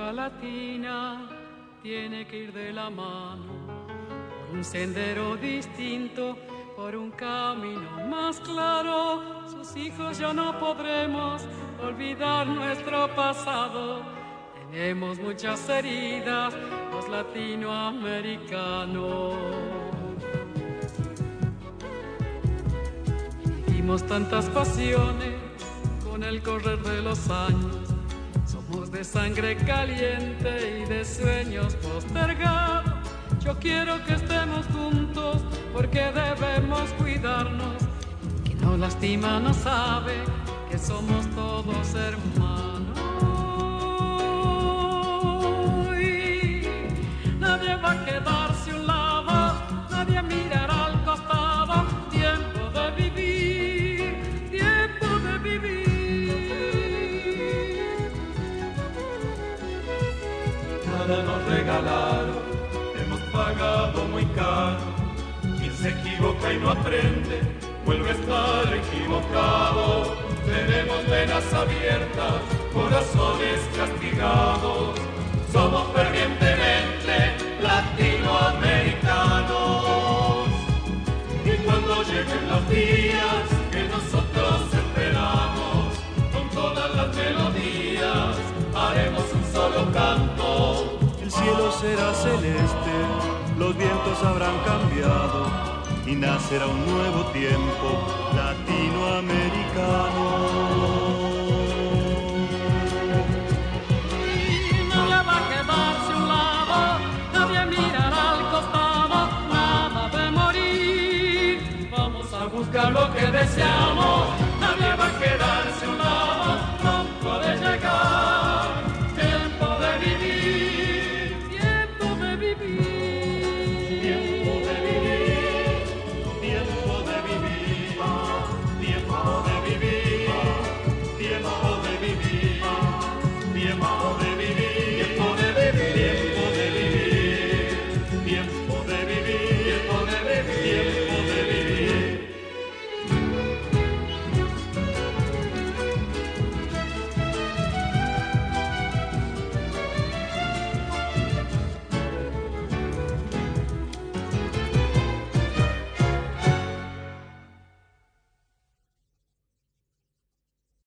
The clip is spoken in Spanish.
música latina tiene que ir de la mano por un sendero distinto, por un camino más claro. Sus hijos ya no podremos olvidar nuestro pasado. Tenemos muchas heridas, los latinoamericanos. Vivimos tantas pasiones con el correr de los años. Somos de sangre caliente y de sueños postergados. Yo quiero que estemos juntos porque debemos cuidarnos. Quien nos lastima no sabe que somos todos hermanos. Y nadie va a quedarse a un lado, nadie mirará al costado. Tiempo de vivir, tiempo de vivir. Nada nos regalaron, hemos pagado muy caro. Quien se equivoca y no aprende, vuelve a estar equivocado. Tenemos venas abiertas, corazones castigados. Somos fervientemente latinoamericanos. Y cuando lleguen los días que nosotros esperamos, con todas las melodías haremos un solo canto. El cielo será celeste, los vientos habrán cambiado y nacerá un nuevo tiempo latinoamericano. Y nadie va a quedarse a un lado, nadie mirará al costado, nada de morir. Vamos a buscar lo que deseamos.